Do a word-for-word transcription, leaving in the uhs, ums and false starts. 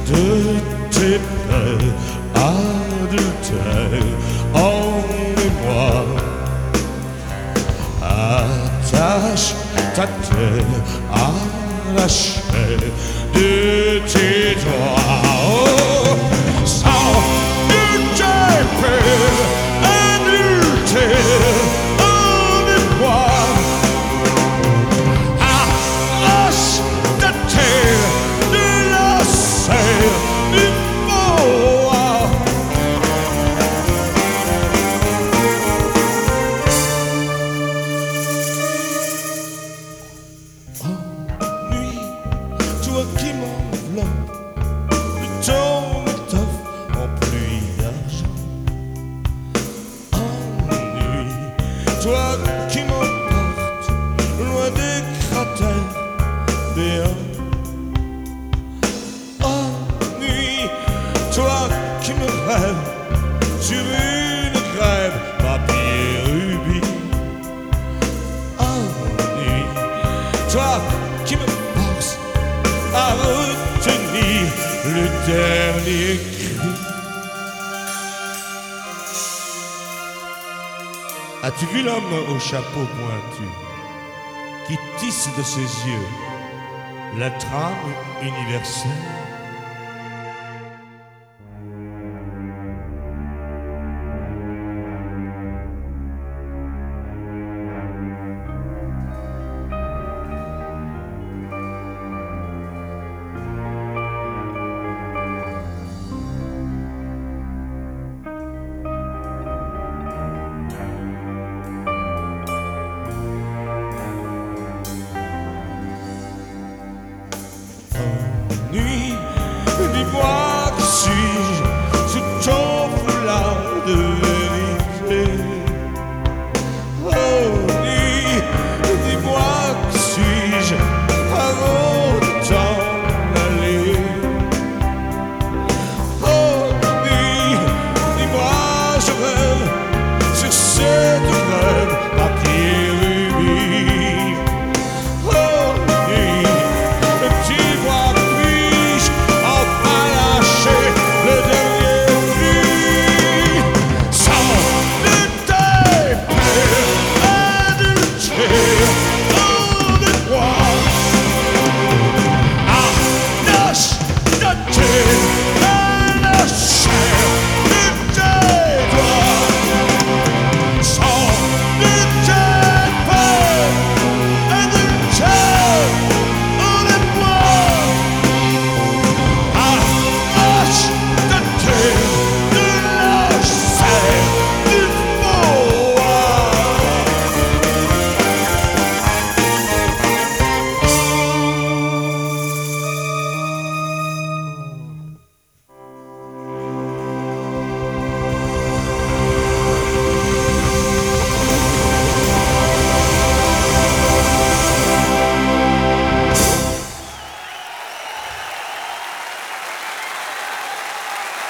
de tes plaies adultères en mémoire. Attache ta terre à la chair de tes doigts. Oh, sans de tes plaies adultères en mémoire. Arrache ta terre de la serre du bois. Oh, nuit, toi qui m'enveloppe de ton étoffe en pluie d'argent. Oh, nuit, toi qui m'emporte loin des cratères béants. Oh, nuit, toi qui me rêves sur une grève papier rubis. Oh, nuit, toi qui me force à retenir le dernier cri. As-tu vu l'homme au chapeau pointu qui tisse de ses yeux la trame universelle? Nuit, dis-moi qui suis-je sous ton